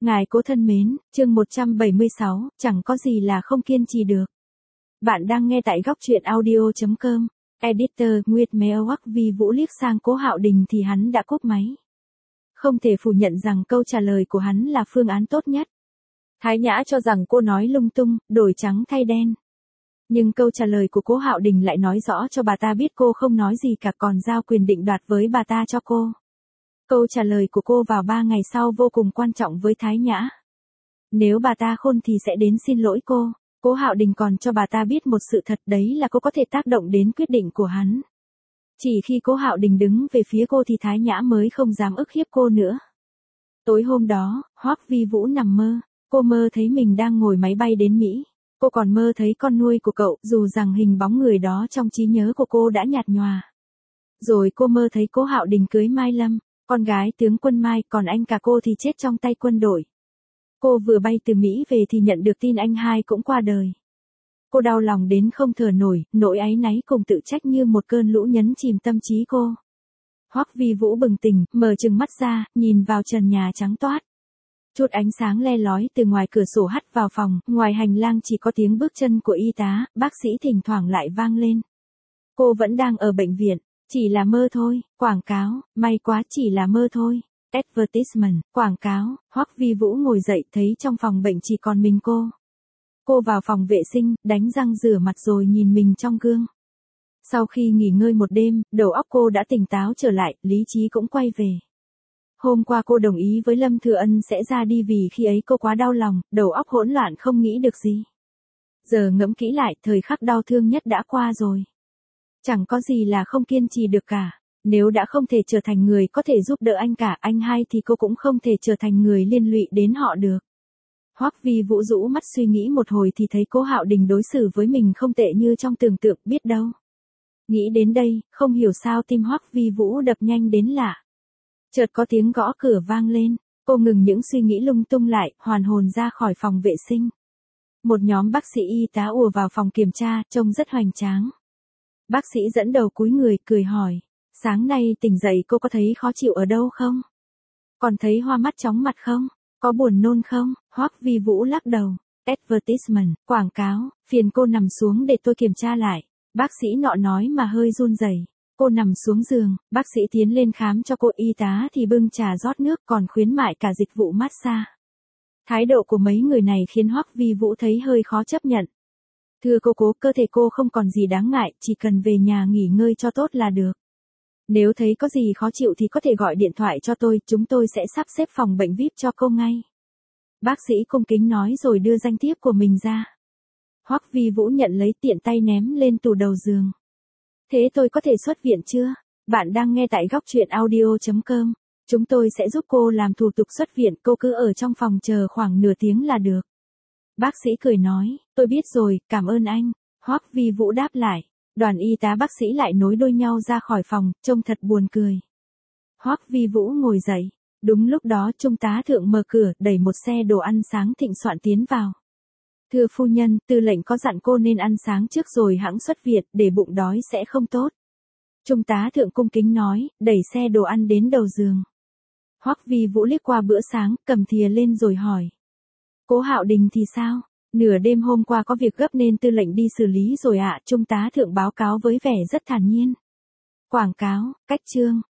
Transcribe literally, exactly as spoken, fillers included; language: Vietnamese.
Ngài cố thân mến, chương một trăm bảy mươi sáu, chẳng có gì là không kiên trì được. Bạn đang nghe tại góc truyện audio chấm com. Editor Nguyệt Mèo Hoắc Vi Vũ liếc sang Cố Hạo Đình thì hắn đã cúp máy. Không thể phủ nhận rằng câu trả lời của hắn là phương án tốt nhất. Thái Nhã cho rằng cô nói lung tung, đổi trắng thay đen. Nhưng câu trả lời của Cố Hạo Đình lại nói rõ cho bà ta biết cô không nói gì cả, còn giao quyền định đoạt với bà ta cho cô. Câu trả lời của cô vào ba ngày sau vô cùng quan trọng với Thái Nhã. Nếu bà ta khôn thì sẽ đến xin lỗi cô. Cố Hạo Đình còn cho bà ta biết một sự thật, đấy là cô có thể tác động đến quyết định của hắn. Chỉ khi Cố Hạo Đình đứng về phía cô thì Thái Nhã mới không dám ức hiếp cô nữa. Tối hôm đó, Hoắc Vi Vũ nằm mơ. Cô mơ thấy mình đang ngồi máy bay đến Mỹ. Cô còn mơ thấy con nuôi của cậu, dù rằng hình bóng người đó trong trí nhớ của cô đã nhạt nhòa. Rồi cô mơ thấy Cố Hạo Đình cưới Mai Lâm, con gái tướng quân Mai, còn anh cả cô thì chết trong tay quân đội. Cô vừa bay từ Mỹ về thì nhận được tin anh hai cũng qua đời. Cô đau lòng đến không thở nổi, nỗi áy náy cùng tự trách như một cơn lũ nhấn chìm tâm trí cô. Hoắc Vi Vũ bừng tỉnh, mở trừng mắt ra, nhìn vào trần nhà trắng toát. Chút ánh sáng le lói từ ngoài cửa sổ hắt vào phòng, ngoài hành lang chỉ có tiếng bước chân của y tá, bác sĩ thỉnh thoảng lại vang lên. Cô vẫn đang ở bệnh viện, chỉ là mơ thôi, quảng cáo, may quá chỉ là mơ thôi. Advertisement, quảng cáo. Hoắc Vi Vũ ngồi dậy thấy trong phòng bệnh chỉ còn mình cô. Cô vào phòng vệ sinh, đánh răng rửa mặt rồi nhìn mình trong gương. Sau khi nghỉ ngơi một đêm, đầu óc cô đã tỉnh táo trở lại, lý trí cũng quay về. Hôm qua cô đồng ý với Lâm Thừa Ân sẽ ra đi vì khi ấy cô quá đau lòng, đầu óc hỗn loạn không nghĩ được gì. Giờ ngẫm kỹ lại, thời khắc đau thương nhất đã qua rồi. Chẳng có gì là không kiên trì được cả. Nếu đã không thể trở thành người có thể giúp đỡ anh cả, anh hai thì cô cũng không thể trở thành người liên lụy đến họ được. Hoắc Vi Vũ rũ mắt suy nghĩ một hồi thì thấy Cố Hạo Đình đối xử với mình không tệ như trong tưởng tượng, biết đâu. Nghĩ đến đây, không hiểu sao tim Hoắc Vi Vũ đập nhanh đến lạ. Chợt có tiếng gõ cửa vang lên, cô ngừng những suy nghĩ lung tung lại, hoàn hồn ra khỏi phòng vệ sinh. Một nhóm bác sĩ y tá ùa vào phòng kiểm tra, trông rất hoành tráng. Bác sĩ dẫn đầu cúi người, cười hỏi, sáng nay tỉnh dậy cô có thấy khó chịu ở đâu không? Còn thấy hoa mắt chóng mặt không? Có buồn nôn không? Hoắc Vi Vũ lắc đầu. Advertisement, quảng cáo, phiền cô nằm xuống để tôi kiểm tra lại. Bác sĩ nọ nói mà hơi run rẩy. Cô nằm xuống giường, bác sĩ tiến lên khám cho cô, y tá thì bưng trà rót nước còn khuyến mại cả dịch vụ massage. Thái độ của mấy người này khiến Hoắc Vi Vũ thấy hơi khó chấp nhận. Thưa cô cố, cơ thể cô không còn gì đáng ngại, chỉ cần về nhà nghỉ ngơi cho tốt là được. Nếu thấy có gì khó chịu thì có thể gọi điện thoại cho tôi, chúng tôi sẽ sắp xếp phòng bệnh vi ai pi cho cô ngay. Bác sĩ cung kính nói rồi đưa danh thiếp của mình ra. Hoắc Vi Vũ nhận lấy, tiện tay ném lên tủ đầu giường. Thế tôi có thể xuất viện chưa? Bạn đang nghe tại góc truyện audio chấm com. Chúng tôi sẽ giúp cô làm thủ tục xuất viện, cô cứ ở trong phòng chờ khoảng nửa tiếng là được. Bác sĩ cười nói, tôi biết rồi, cảm ơn anh. Hoắc Vi Vũ đáp lại. Đoàn y tá bác sĩ lại nối đuôi nhau ra khỏi phòng, trông thật buồn cười. Hoắc Vi Vũ ngồi dậy. Đúng lúc đó trung tá thượng mở cửa, đẩy một xe đồ ăn sáng thịnh soạn tiến vào. Thưa phu nhân, tư lệnh có dặn cô nên ăn sáng trước rồi hẵng xuất viện, để bụng đói sẽ không tốt. Trung tá thượng cung kính nói, đẩy xe đồ ăn đến đầu giường. Hoắc Vi Vũ liếc qua bữa sáng, cầm thìa lên rồi hỏi. Cố Hạo Đình thì sao? Nửa đêm hôm qua có việc gấp nên tư lệnh đi xử lý rồi ạ, Trung tá thượng báo cáo với vẻ rất thản nhiên. Quảng cáo, cách chương,